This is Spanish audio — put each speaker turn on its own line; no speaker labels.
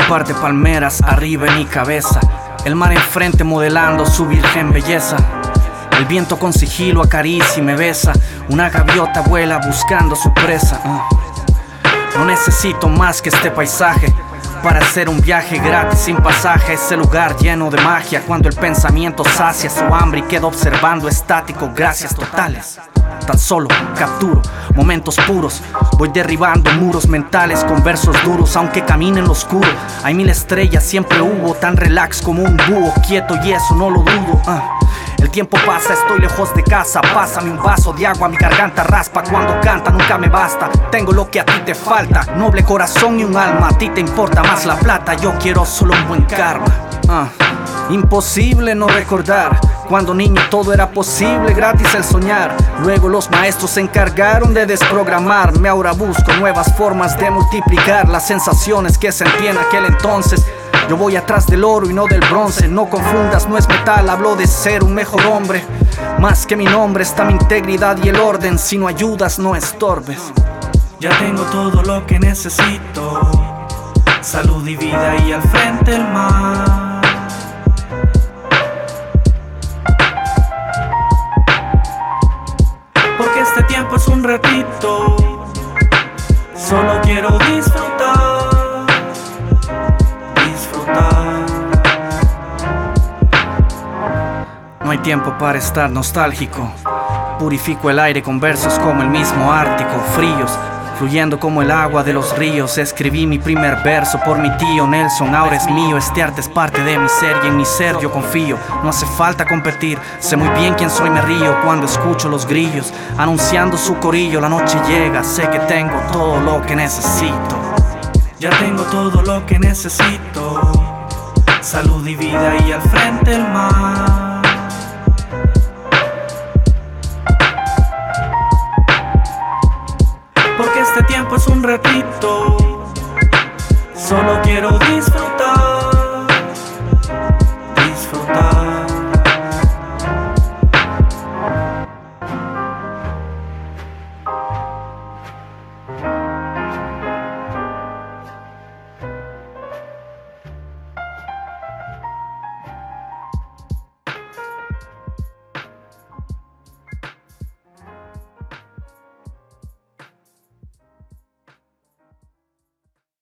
par de palmeras arriba en mi cabeza, el mar enfrente modelando su virgen belleza. El viento con sigilo acaricia y me besa, una gaviota vuela buscando su presa. No necesito más que este paisaje para hacer un viaje gratis sin pasaje a ese lugar lleno de magia, cuando el pensamiento sacia su hambre y queda observando estático. Gracias totales, tan solo capturo momentos puros. Voy derribando muros mentales con versos duros, aunque camine en lo oscuro. Hay 1000 estrellas, siempre hubo, tan relax como un búho, quieto y eso no lo dudo. El tiempo pasa, estoy lejos de casa. Pásame un vaso de agua, mi garganta raspa. Cuando canta nunca me basta, tengo lo que a ti te falta. Noble corazón y un alma, a ti te importa más la plata. Yo quiero solo un buen karma. Imposible no recordar cuando niño todo era posible, gratis el soñar. Luego los maestros se encargaron de desprogramarme. Ahora busco nuevas formas de multiplicar las sensaciones que sentí en aquel entonces. Yo voy atrás del oro y no del bronce. No confundas, no es metal, hablo de ser un mejor hombre. Más que mi nombre está mi integridad y el orden. Si no ayudas, no estorbes.
Ya tengo todo lo que necesito, salud y vida y al frente el mar. Porque este tiempo es un ratito, solo quiero disfrutar.
No hay tiempo para estar nostálgico. Purifico el aire con versos como el mismo Ártico, fríos, fluyendo como el agua de los ríos. Escribí mi primer verso por mi tío Nelson, ahora es mío. Este arte es parte de mi ser y en mi ser yo confío. No hace falta competir, sé muy bien quién soy, me río cuando escucho los grillos anunciando su corillo. La noche llega, sé que tengo todo lo que necesito.
Ya tengo todo lo que necesito, salud y vida y al frente el mar. Porque este tiempo es un ratito, solo quiero disfrutar.